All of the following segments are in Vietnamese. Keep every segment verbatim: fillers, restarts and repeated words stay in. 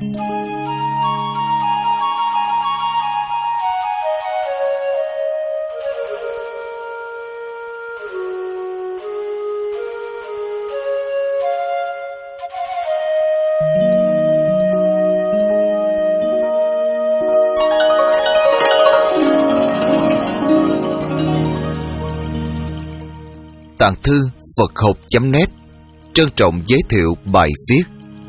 Tạng thư Phật học chấm net trân trọng giới thiệu bài viết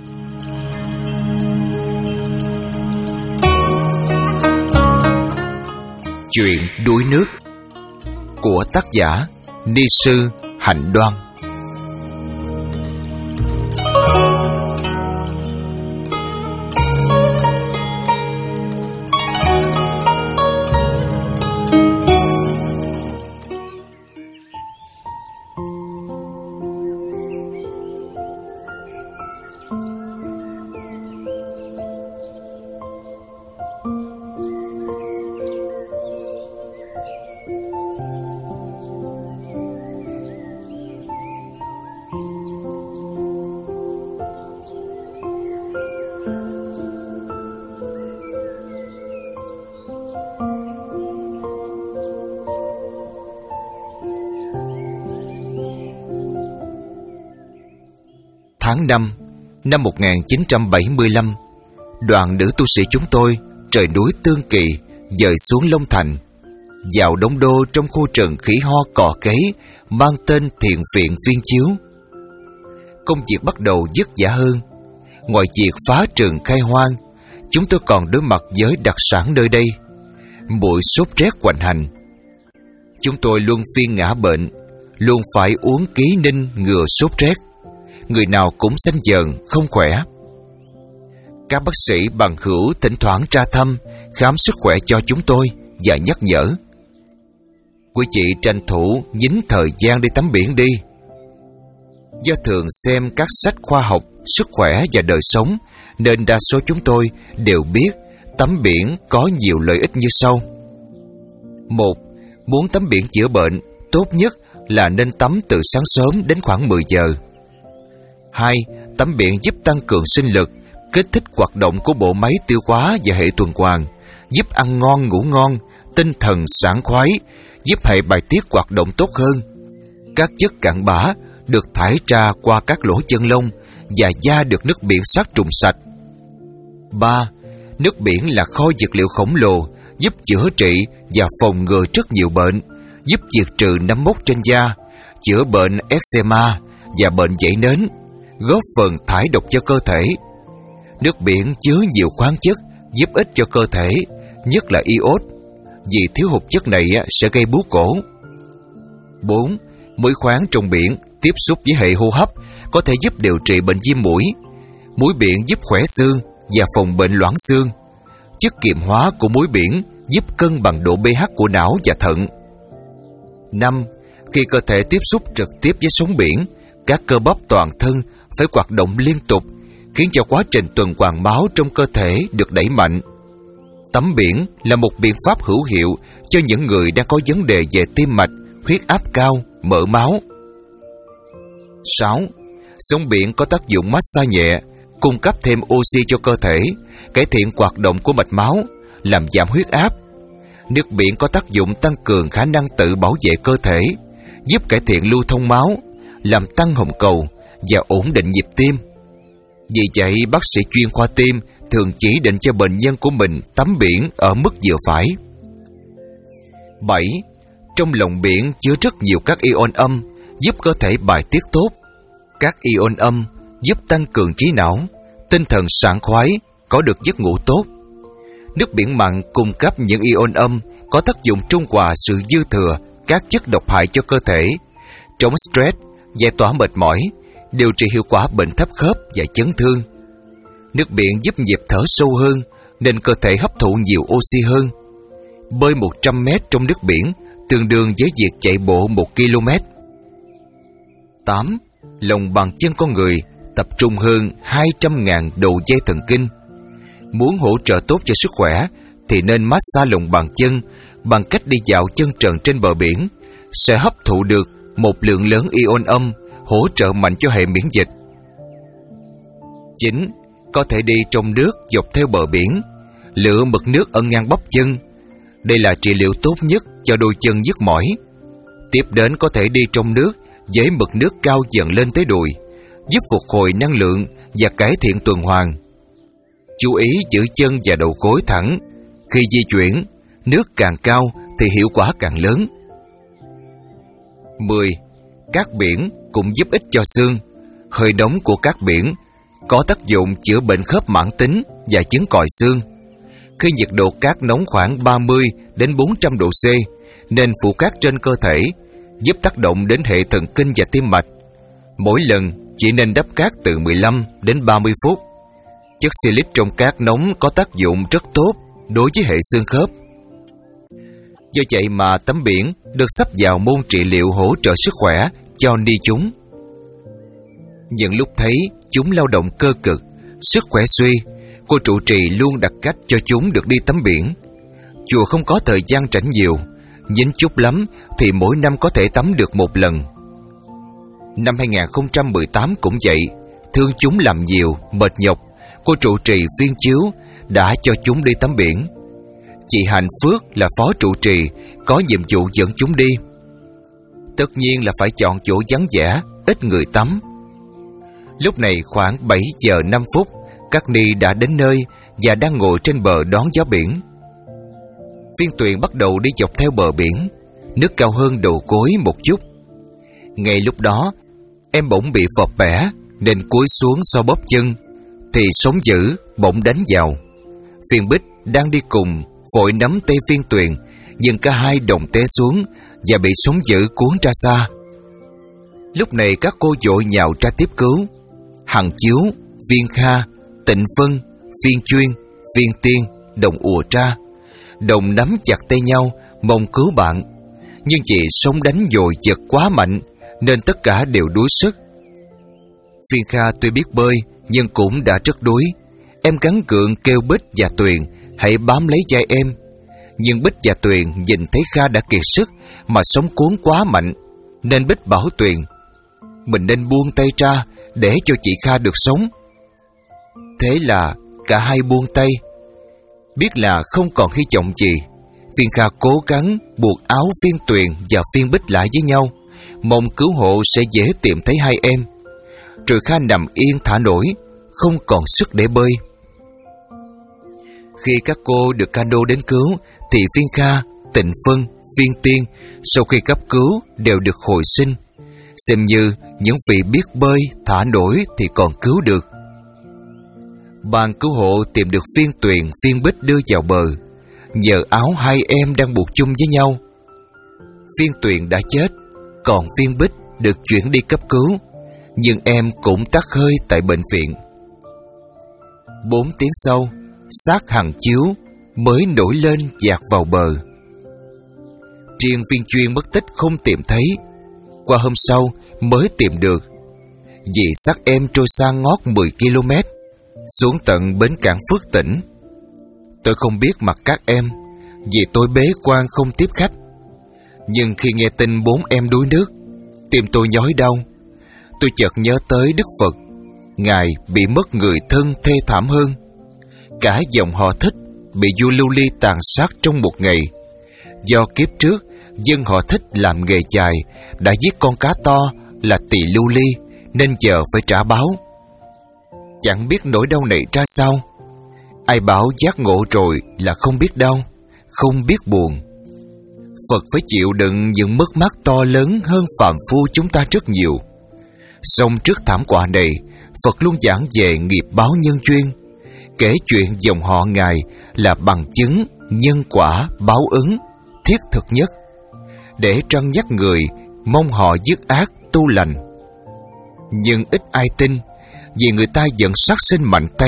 Chuyện đuối nước của tác giả Ni sư Hạnh Đoan. Tháng năm năm một nghìn chín trăm bảy mươi lăm, đoàn nữ tu sĩ chúng tôi trời núi Tương Kỳ dời xuống Long Thành, vào Đông Đô trong khu rừng khỉ ho cò cấy mang tên Thiện Viện Viên Chiếu. Công việc bắt đầu vất vả hơn. Ngoài việc phá rừng khai hoang, chúng tôi còn đối mặt với đặc sản nơi đây, mùi sốt rét hoành hành. Chúng tôi luôn phiên ngã bệnh, luôn phải uống ký ninh ngừa sốt rét. Người nào cũng xanh dờn, không khỏe. Các bác sĩ bằng hữu thỉnh thoảng ra thăm, khám sức khỏe cho chúng tôi và nhắc nhở: quý chị tranh thủ nhín thời gian đi tắm biển đi. Do thường xem các sách khoa học, sức khỏe và đời sống, nên đa số chúng tôi đều biết tắm biển có nhiều lợi ích như sau. Một, muốn tắm biển chữa bệnh, tốt nhất là nên tắm từ sáng sớm đến khoảng mười giờ. Hai, tắm biển giúp tăng cường sinh lực, kích thích hoạt động của bộ máy tiêu hóa và hệ tuần hoàn, giúp ăn ngon ngủ ngon, tinh thần sảng khoái, giúp hệ bài tiết hoạt động tốt hơn. Các chất cặn bã được thải ra qua các lỗ chân lông và da được nước biển sát trùng sạch. Ba, nước biển là kho dược liệu khổng lồ, giúp chữa trị và phòng ngừa rất nhiều bệnh, giúp diệt trừ nấm mốc trên da, chữa bệnh eczema và bệnh vảy nến, góp phần thải độc cho cơ thể. Nước biển chứa nhiều khoáng chất giúp ích cho cơ thể, nhất là iốt, vì thiếu hụt chất này sẽ gây bướu cổ. Bốn, muối khoáng trong biển tiếp xúc với hệ hô hấp có thể giúp điều trị bệnh viêm mũi. Muối biển giúp khỏe xương và phòng bệnh loãng xương. Chất kiềm hóa của muối biển giúp cân bằng độ pH của não và thận. Năm, khi cơ thể tiếp xúc trực tiếp với sóng biển, các cơ bắp toàn thân phải hoạt động liên tục, khiến cho quá trình tuần hoàn máu trong cơ thể được đẩy mạnh. Tắm biển là một biện pháp hữu hiệu cho những người đang có vấn đề về tim mạch, huyết áp cao, mỡ máu. Sáu, sóng biển có tác dụng massage nhẹ, cung cấp thêm oxy cho cơ thể, cải thiện hoạt động của mạch máu, làm giảm huyết áp. Nước biển có tác dụng tăng cường khả năng tự bảo vệ cơ thể, giúp cải thiện lưu thông máu, làm tăng hồng cầu và ổn định nhịp tim. Vì vậy, bác sĩ chuyên khoa tim thường chỉ định cho bệnh nhân của mình tắm biển ở mức vừa phải. Bảy, trong lòng biển chứa rất nhiều các ion âm, giúp cơ thể bài tiết tốt. Các ion âm giúp tăng cường trí não, tinh thần sảng khoái, có được giấc ngủ tốt. Nước biển mặn cung cấp những ion âm có tác dụng trung hòa sự dư thừa các chất độc hại cho cơ thể, chống stress, giải tỏa mệt mỏi, điều trị hiệu quả bệnh thấp khớp và chấn thương. Nước biển giúp nhịp thở sâu hơn, nên cơ thể hấp thụ nhiều oxy hơn. Bơi một trăm mét trong nước biển tương đương với việc chạy bộ một ki lô mét. Tám, lòng bàn chân con người tập trung hơn hai trăm nghìn đầu dây thần kinh. Muốn hỗ trợ tốt cho sức khỏe thì nên massage lòng bàn chân bằng cách đi dạo chân trần trên bờ biển, sẽ hấp thụ được một lượng lớn ion âm, hỗ trợ mạnh cho hệ miễn dịch. Chín, có thể đi trong nước dọc theo bờ biển, lựa mực nước ẩn ngang bắp chân. Đây là trị liệu tốt nhất cho đôi chân nhức mỏi. Tiếp đến có thể đi trong nước với mực nước cao dần lên tới đùi, giúp phục hồi năng lượng và cải thiện tuần hoàn. Chú ý giữ chân và đầu gối thẳng. Khi di chuyển, nước càng cao thì hiệu quả càng lớn. mười. Cát biển cũng giúp ích cho xương. Hơi nóng của cát biển có tác dụng chữa bệnh khớp mãn tính và chứng còi xương. Khi nhiệt độ cát nóng khoảng ba mươi đến bốn trăm độ C, nên phủ cát trên cơ thể, giúp tác động đến hệ thần kinh và tim mạch. Mỗi lần chỉ nên đắp cát từ mười lăm đến ba mươi phút. Chất silic trong cát nóng có tác dụng rất tốt đối với hệ xương khớp. Do vậy mà tắm biển được sắp vào môn trị liệu hỗ trợ sức khỏe cho ni chúng. Những lúc thấy chúng lao động cơ cực, sức khỏe suy, cô trụ trì luôn đặt cách cho chúng được đi tắm biển. Chùa không có thời gian rảnh nhiều, nhín chút lắm thì mỗi năm có thể tắm được một lần. Năm hai không một tám cũng vậy, thương chúng làm nhiều, mệt nhọc, cô trụ trì phiên chiếu đã cho chúng đi tắm biển. Chị Hạnh Phước là phó trụ trì, có nhiệm vụ dẫn chúng đi. Tất nhiên là phải chọn chỗ vắng vẻ, ít người tắm. Lúc này khoảng bảy giờ năm phút, các ni đã đến nơi và đang ngồi trên bờ đón gió biển. Viên Tuyền bắt đầu đi dọc theo bờ biển, nước cao hơn đầu gối một chút. Ngay lúc đó, em bỗng bị vọt bẻ nên cúi xuống xoa bóp chân, thì sóng dữ bỗng đánh vào. Phiên Bích đang đi cùng vội nắm tay Viên Tuyền, nhưng cả hai đồng té xuống và bị sóng dữ cuốn ra xa. Lúc này các cô vội nhào ra tiếp cứu. Hằng Chiếu, Viên Kha, Tịnh Vân, Viên Chuyên, Viên Tiên đồng ùa ra, đồng nắm chặt tay nhau mong cứu bạn. Nhưng vì sóng đánh dội giật quá mạnh nên tất cả đều đuối sức. Viên Kha tuy biết bơi nhưng cũng đã rất đuối. Em gắng gượng kêu Bích và Tuyền hãy bám lấy vai em. Nhưng Bích và Tuyền nhìn thấy Kha đã kiệt sức mà sóng cuốn quá mạnh, nên Bích bảo Tuyền mình nên buông tay ra để cho chị Kha được sống. Thế là cả hai buông tay. Biết là không còn hy vọng gì, Viên Kha cố gắng buộc áo Viên Tuyền và Viên Bích lại với nhau, mong cứu hộ sẽ dễ tìm thấy hai em. Rồi Kha nằm yên thả nổi, không còn sức để bơi. Khi các cô được cano đến cứu thì Viên Kha, Tịnh Vân, Viên Tiên sau khi cấp cứu đều được hồi sinh. Xem như những vị biết bơi thả nổi thì còn cứu được. Ban cứu hộ tìm được Viên Tuyền, Viên Bích đưa vào bờ, nhờ áo hai em đang buộc chung với nhau. Viên Tuyền đã chết, còn Viên Bích được chuyển đi cấp cứu, nhưng em cũng tắt hơi tại bệnh viện. Bốn tiếng sau, xác Hằng Chiếu mới nổi lên dạt vào bờ. Riêng Viên Chuyên mất tích không tìm thấy, qua hôm sau mới tìm được, vì xác em trôi xa ngót mười ki lô mét, xuống tận bến cảng Phước Tỉnh. Tôi không biết mặt các em, vì tôi bế quan không tiếp khách. Nhưng khi nghe tin bốn em đuối nước, tim tôi nhói đau. Tôi chợt nhớ tới Đức Phật, Ngài bị mất người thân thê thảm hơn. Cả dòng họ Thích bị vua Lưu Ly tàn sát trong một ngày. Do kiếp trước, dân họ Thích làm nghề chài đã giết con cá to là Tỳ Lưu Ly, nên giờ phải trả báo. Chẳng biết nỗi đau này ra sao. Ai bảo giác ngộ rồi là không biết đau, không biết buồn. Phật phải chịu đựng những mất mát to lớn hơn phàm phu chúng ta rất nhiều. Song trước thảm họa này, Phật luôn giảng về nghiệp báo nhân duyên, kể chuyện dòng họ Ngài là bằng chứng nhân quả báo ứng thiết thực nhất, để trăn nhắc người mong họ dứt ác tu lành. Nhưng ít ai tin, vì người ta vẫn sát sinh mạnh tay.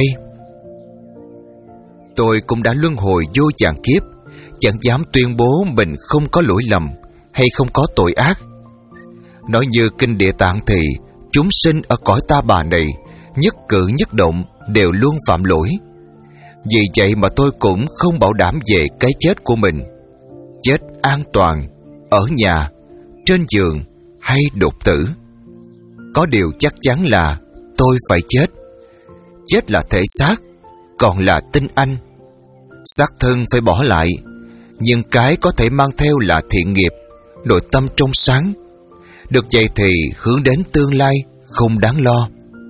Tôi cũng đã luân hồi vô vàn kiếp, chẳng dám tuyên bố mình không có lỗi lầm hay không có tội ác. Nói như kinh Địa Tạng thì chúng sinh ở cõi ta bà này nhất cử nhất động đều luôn phạm lỗi. Vì vậy mà tôi cũng không bảo đảm về cái chết của mình. Chết an toàn, ở nhà, trên giường hay đột tử. Có điều chắc chắn là tôi phải chết. chết là thể xác, còn là tinh anh. Xác thân phải bỏ lại, nhưng cái có thể mang theo là thiện nghiệp, nội tâm trong sáng. Được vậy thì hướng đến tương lai không đáng lo.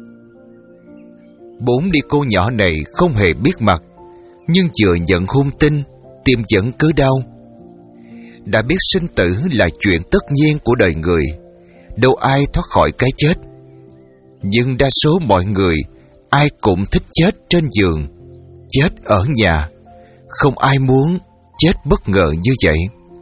Bốn đi cô nhỏ này không hề biết mặt, nhưng vừa nhận hung tin, tim vẫn cứ đau. Đã biết sinh tử là chuyện tất nhiên của đời người, đâu ai thoát khỏi cái chết. Nhưng đa số mọi người ai cũng thích chết trên giường, chết ở nhà. Không ai muốn chết bất ngờ như vậy.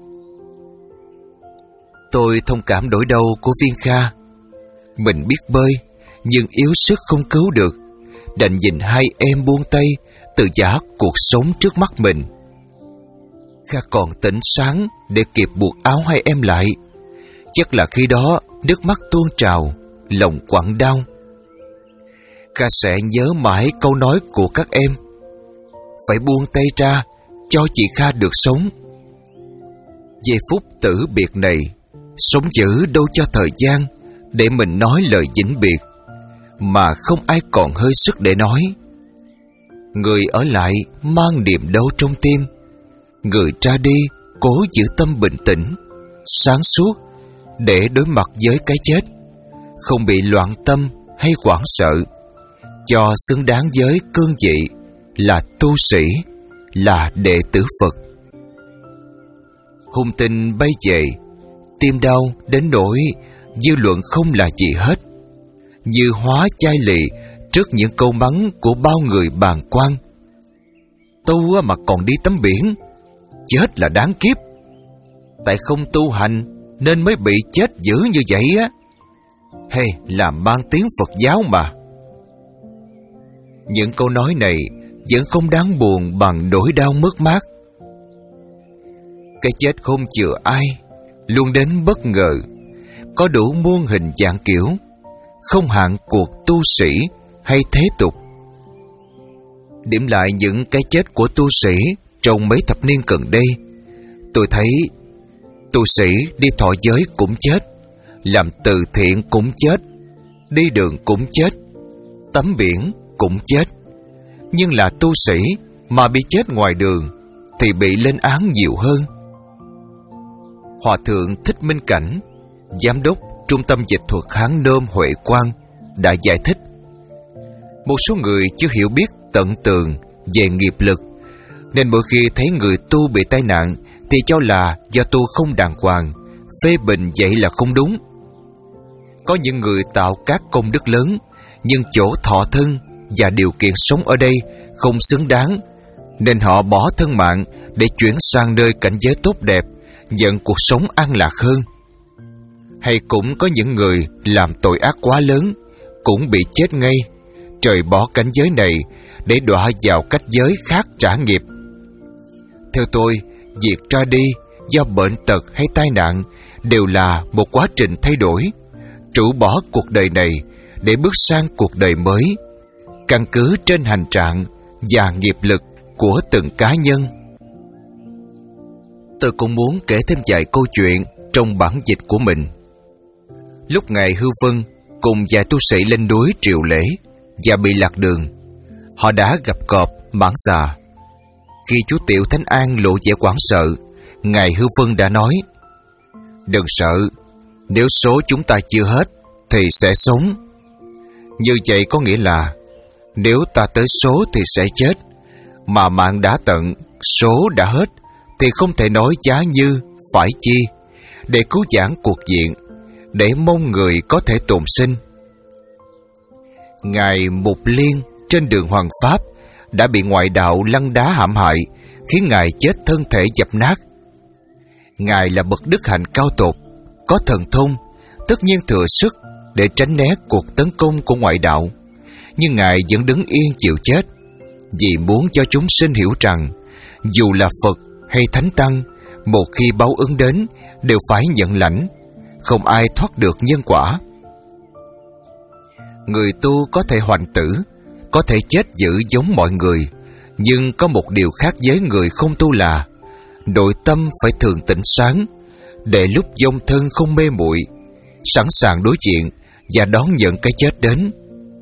Tôi thông cảm nỗi đau của Viên Kha. Mình biết bơi, nhưng yếu sức không cứu được, đành nhìn hai em buông tay, tự giả cuộc sống trước mắt mình. Kha còn tỉnh sáng để kịp buộc áo hai em lại. Chắc là khi đó nước mắt tuôn trào, lòng quặn đau. Kha sẽ nhớ mãi câu nói của các em: phải buông tay ra cho chị Kha được sống. Giây phút tử biệt này, sống dữ đâu cho thời gian để mình nói lời vĩnh biệt, mà không ai còn hơi sức để nói. Người ở lại mang niềm đau trong tim, người ra đi cố giữ tâm bình tĩnh, sáng suốt để đối mặt với cái chết, không bị loạn tâm hay hoảng sợ, cho xứng đáng với cương vị là tu sĩ, là đệ tử Phật. Hung tin bay về, tim đau đến nỗi dư luận không là gì hết, như hóa chai lì trước những câu mắng của bao người bàng quan. Tu mà còn đi tắm biển, chết là đáng kiếp. Tại không tu hành nên mới bị chết dữ như vậy á. Hay làm mang tiếng Phật giáo mà. Những câu nói này vẫn không đáng buồn bằng nỗi đau mất mát. Cái chết không chừa ai, luôn đến bất ngờ, có đủ muôn hình dạng kiểu, không hạn cuộc tu sĩ hay thế tục. Điểm lại những cái chết của tu sĩ trong mấy thập niên gần đây, tôi thấy tu sĩ đi thọ giới cũng chết, làm từ thiện cũng chết, đi đường cũng chết, tắm biển cũng chết. Nhưng là tu sĩ mà bị chết ngoài đường thì bị lên án nhiều hơn. Hòa thượng Thích Minh Cảnh, giám đốc Trung tâm Dịch thuật Hán Nôm Huệ Quang, đã giải thích: một số người chưa hiểu biết tận tường về nghiệp lực, nên mỗi khi thấy người tu bị tai nạn thì cho là do tu không đàng hoàng, phê bình vậy là không đúng. Có những người tạo các công đức lớn, nhưng chỗ thọ thân và điều kiện sống ở đây không xứng đáng, nên họ bỏ thân mạng để chuyển sang nơi cảnh giới tốt đẹp, nhận cuộc sống an lạc hơn. Hay cũng có những người làm tội ác quá lớn, cũng bị chết ngay, trời bỏ cảnh giới này để đọa vào cách giới khác trả nghiệp. Theo tôi, việc ra đi do bệnh tật hay tai nạn đều là một quá trình thay đổi, rũ bỏ cuộc đời này để bước sang cuộc đời mới, căn cứ trên hành trạng và nghiệp lực của từng cá nhân. Tôi cũng muốn kể thêm vài câu chuyện trong bản dịch của mình. Lúc Ngài Hư Vân cùng vài tu sĩ lên núi Triệu Lễ và bị lạc đường, họ đã gặp cọp, mãng xà. Khi chú Tiểu Thánh An lộ vẻ hoảng sợ, Ngài Hư Vân đã nói: đừng sợ, nếu số chúng ta chưa hết thì sẽ sống. Như vậy có nghĩa là nếu ta tới số thì sẽ chết, mà mạng đã tận, số đã hết thì không thể nói giá như phải chi để cứu vãn cuộc diện, để mong người có thể tồn sinh. Ngài Mục Liên trên đường Hoàng Pháp đã bị ngoại đạo lăng đá hãm hại, khiến Ngài chết thân thể dập nát. Ngài là bậc đức hạnh cao tột, có thần thông, tất nhiên thừa sức để tránh né cuộc tấn công của ngoại đạo, nhưng Ngài vẫn đứng yên chịu chết, vì muốn cho chúng sinh hiểu rằng dù là Phật hay Thánh Tăng, một khi báo ứng đến đều phải nhận lãnh, không ai thoát được nhân quả. Người tu có thể hoành tử, có thể chết dữ giống mọi người, nhưng có một điều khác với người không tu là nội tâm phải thường tỉnh sáng, để lúc vong thân không mê muội, sẵn sàng đối diện và đón nhận cái chết đến.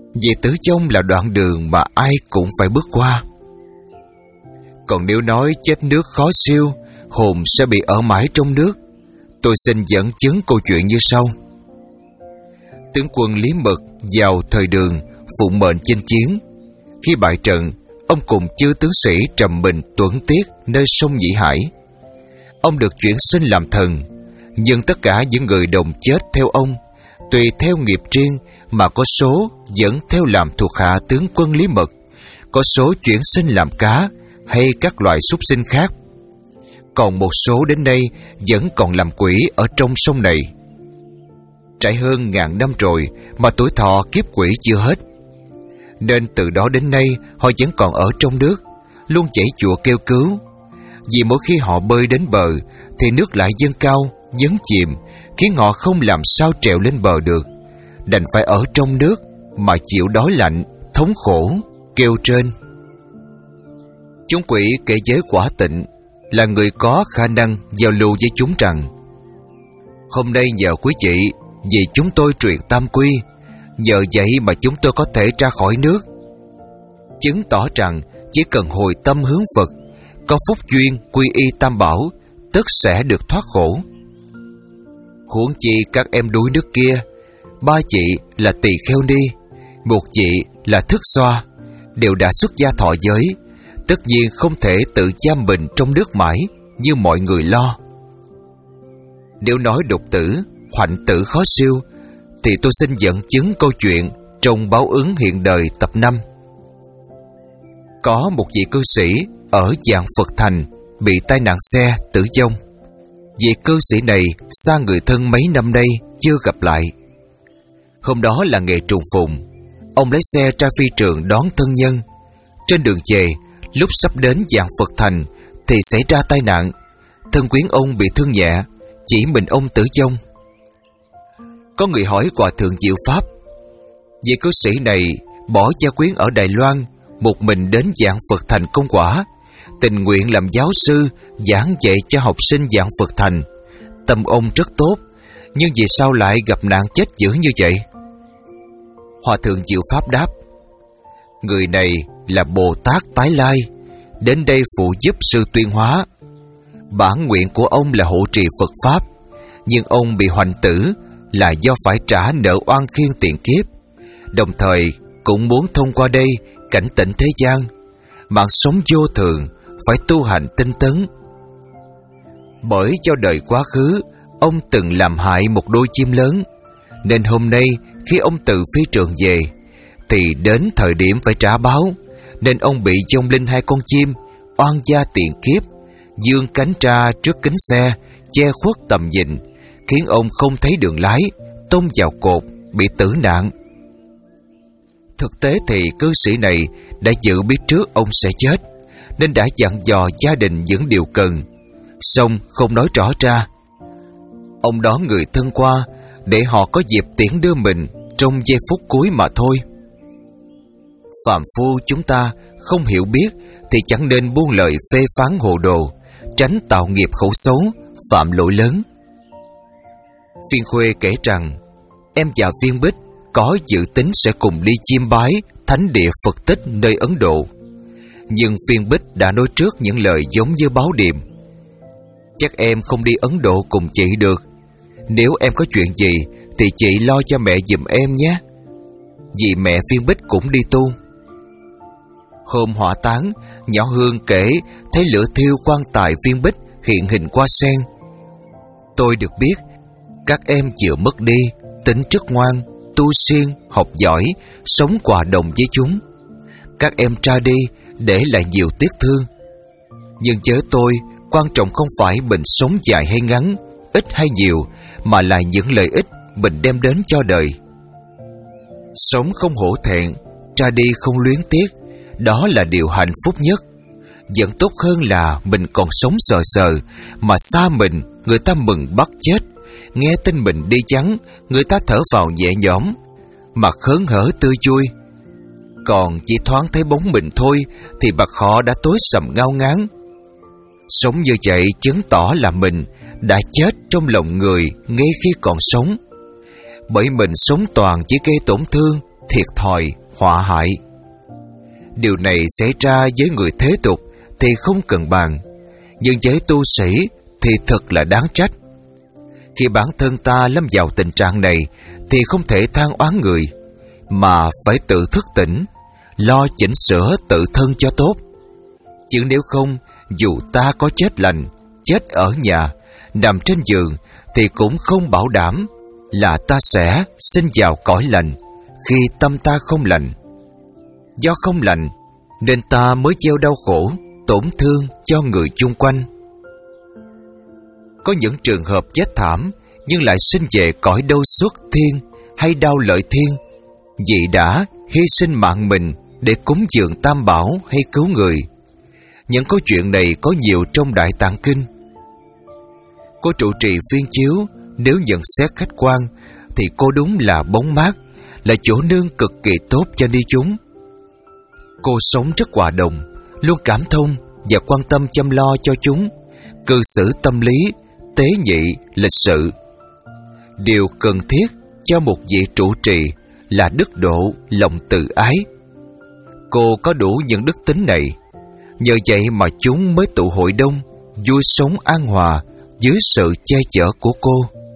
Vì tử vong là đoạn đường mà ai cũng phải bước qua. Còn nếu nói chết nước khó siêu, hồn sẽ bị ở mãi trong nước, tôi xin dẫn chứng câu chuyện như sau. Tướng quân Lý Mật vào thời Đường phụ mệnh chinh chiến. Khi bại trận, ông cùng chư tướng sĩ trầm mình tuẫn tiết nơi sông Nhĩ Hải. Ông được chuyển sinh làm thần, nhưng tất cả những người đồng chết theo ông, tùy theo nghiệp riêng mà có số vẫn theo làm thuộc hạ tướng quân Lý Mật, có số chuyển sinh làm cá hay các loại súc sinh khác. Còn một số đến nay vẫn còn làm quỷ ở trong sông này. Trải hơn ngàn năm rồi mà tuổi thọ kiếp quỷ chưa hết, nên từ đó đến nay họ vẫn còn ở trong nước, luôn chảy chùa kêu cứu. Vì mỗi khi họ bơi đến bờ thì nước lại dâng cao, nhấn chìm, khiến họ không làm sao trèo lên bờ được, đành phải ở trong nước mà chịu đói lạnh, thống khổ, kêu trên. Chúng quỷ kể với Quả Tịnh là người có khả năng giao lưu với chúng rằng: hôm nay nhờ quý vị, vì chúng tôi truyền tam quy, nhờ vậy mà chúng tôi có thể ra khỏi nước, chứng tỏ rằng chỉ cần hồi tâm hướng Phật, có phúc duyên quy y tam bảo, tất sẽ được thoát khổ. Huống chi các em đuối nước kia, ba chị là Tỳ Kheo Ni, một chị là Thức Xoa, đều đã xuất gia thọ giới, tất nhiên không thể tự giam mình trong nước mãi như mọi người lo. Nếu nói độc tử, hoạnh tử khó siêu, thì tôi xin dẫn chứng câu chuyện trong Báo Ứng Hiện Đời tập năm. Có một vị cư sĩ ở Vạn Phật Thành bị tai nạn xe tử vong. Vị cư sĩ này xa người thân mấy năm nay chưa gặp lại. Hôm đó là ngày trùng phùng, ông lấy xe ra phi trường đón thân nhân. Trên đường về, lúc sắp đến Vạn Phật Thành thì xảy ra tai nạn. Thân quyến ông bị thương nhẹ, chỉ mình ông tử vong. Có người hỏi Hòa Thượng Diệu Pháp. Vị cư sĩ này bỏ gia quyến ở Đài Loan, một mình đến Vạn Phật Thành công quả, tình nguyện làm giáo sư giảng dạy cho học sinh Vạn Phật Thành. Tâm ông rất tốt, nhưng vì sao lại gặp nạn chết dữ như vậy? Hòa Thượng Diệu Pháp đáp: người này là Bồ Tát tái lai, đến đây phụ giúp sư tuyên hóa. Bản nguyện của ông là hộ trì Phật Pháp, nhưng ông bị hoạnh tử là do phải trả nợ oan khiên tiền kiếp, đồng thời cũng muốn thông qua đây cảnh tỉnh thế gian, mạng sống vô thường, phải tu hành tinh tấn. Bởi cho đời quá khứ ông từng làm hại một đôi chim lớn, nên hôm nay khi ông từ phi trường về thì đến thời điểm phải trả báo, nên ông bị vong linh hai con chim oan gia tiền kiếp dương cánh ra trước kính xe, che khuất tầm nhìn, khiến ông không thấy đường lái, tông vào cột, bị tử nạn. Thực tế thì cư sĩ này đã dự biết trước ông sẽ chết, nên đã dặn dò gia đình những điều cần, song không nói rõ ra. Ông đón người thân qua để họ có dịp tiễn đưa mình trong giây phút cuối mà thôi. Phàm phu chúng ta không hiểu biết thì chẳng nên buông lời phê phán hồ đồ, tránh tạo nghiệp khẩu xấu, phạm lỗi lớn. Phiên Khuê kể rằng em và Viên Bích có dự tính sẽ cùng đi chiêm bái thánh địa Phật tích nơi Ấn Độ, nhưng Viên Bích đã nói trước những lời giống như báo điềm: chắc em không đi Ấn Độ cùng chị được, nếu em có chuyện gì thì chị lo cho mẹ giùm em nhé. Vì mẹ Viên Bích cũng đi tu. Hôm hỏa táng, nhỏ Hương kể thấy lửa thiêu quan tài Viên Bích hiện hình qua sen. Tôi được biết các em vừa mất đi, tính rất ngoan, tu siêng, học giỏi, sống hòa đồng với chúng. Các em ra đi để lại nhiều tiếc thương. Nhưng với tôi, quan trọng không phải mình sống dài hay ngắn, ít hay nhiều, mà là những lợi ích mình đem đến cho đời. Sống không hổ thẹn, ra đi không luyến tiếc, đó là điều hạnh phúc nhất. Vẫn tốt hơn là mình còn sống sờ sờ, mà xa mình người ta mừng bắt chết, nghe tin mình đi vắng người ta thở vào nhẹ nhõm, mà khớn hở tươi vui. Còn chỉ thoáng thấy bóng mình thôi thì mặt họ đã tối sầm ngao ngán. Sống như vậy chứng tỏ là mình đã chết trong lòng người ngay khi còn sống. Bởi mình sống toàn chỉ gây tổn thương, thiệt thòi, họa hại. Điều này xảy ra với người thế tục thì không cần bàn, nhưng với tu sĩ thì thật là đáng trách. Khi bản thân ta lâm vào tình trạng này thì không thể than oán người, mà phải tự thức tỉnh, lo chỉnh sửa tự thân cho tốt. Chứ nếu không, dù ta có chết lành, chết ở nhà, nằm trên giường, thì cũng không bảo đảm là ta sẽ sinh vào cõi lành khi tâm ta không lành. Do không lành nên ta mới gieo đau khổ, tổn thương cho người chung quanh. Có những trường hợp chết thảm nhưng lại sinh về cõi đâu xuất thiên hay đau lợi thiên, vì đã hy sinh mạng mình để cúng dường tam bảo hay cứu người. Những câu chuyện này có nhiều trong Đại Tạng Kinh. Cô trụ trì Viên Chiếu, nếu nhận xét khách quan thì cô đúng là bóng mát, là chỗ nương cực kỳ tốt cho ni chúng. Cô sống rất hòa đồng, luôn cảm thông và quan tâm chăm lo cho chúng, cư xử tâm lý, tế nhị, lịch sự. Điều cần thiết cho một vị trụ trì là đức độ, lòng từ ái. Cô có đủ những đức tính này, nhờ vậy mà chúng mới tụ hội đông, vui sống an hòa dưới sự che chở của cô.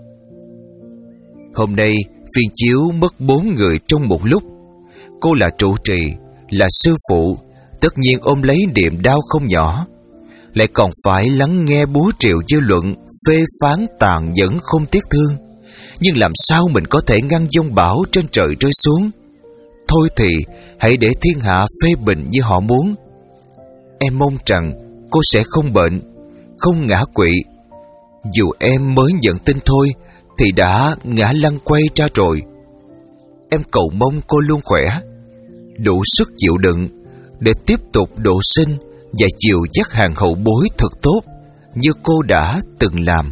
Hôm nay Viên Chiếu mất bốn người trong một lúc. Cô là trụ trì, là sư phụ, tất nhiên ôm lấy niềm đau không nhỏ, lại còn phải lắng nghe búa triệu dư luận phê phán tàn nhẫn không tiếc thương. Nhưng làm sao mình có thể ngăn giông bão trên trời rơi xuống? Thôi thì hãy để thiên hạ phê bình như họ muốn. Em mong rằng cô sẽ không bệnh, không ngã quỵ. Dù em mới nhận tin thôi thì đã ngã lăn quay ra rồi. Em cầu mong cô luôn khỏe, đủ sức chịu đựng để tiếp tục độ sinh và dìu dắt hàng hậu bối thật tốt như cô đã từng làm.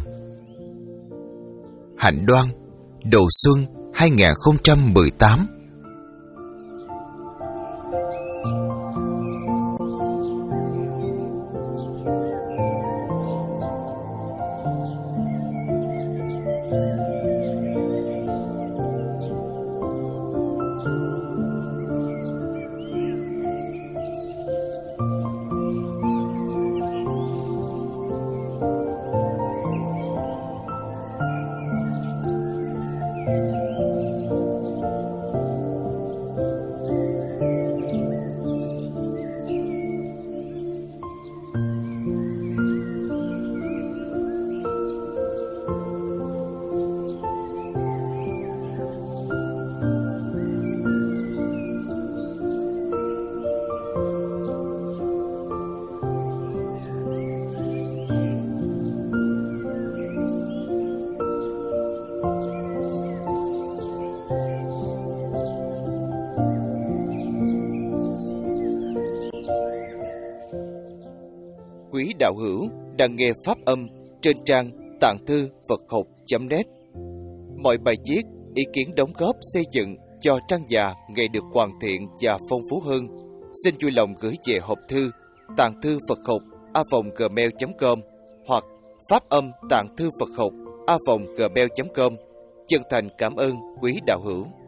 Hạnh Đoan, Đầu Xuân hai không một tám. Quý đạo hữu đang nghe pháp âm trên trang tạng thư Phật học chấm net. Mọi bài viết, ý kiến đóng góp xây dựng cho trang già ngày được hoàn thiện và phong phú hơn, xin vui lòng gửi về hộp thư tạng thư Phật học a vòng gmail chấm com hoặc pháp âm tạng thư Phật học a vòng gmail chấm com. Chân thành cảm ơn quý đạo hữu.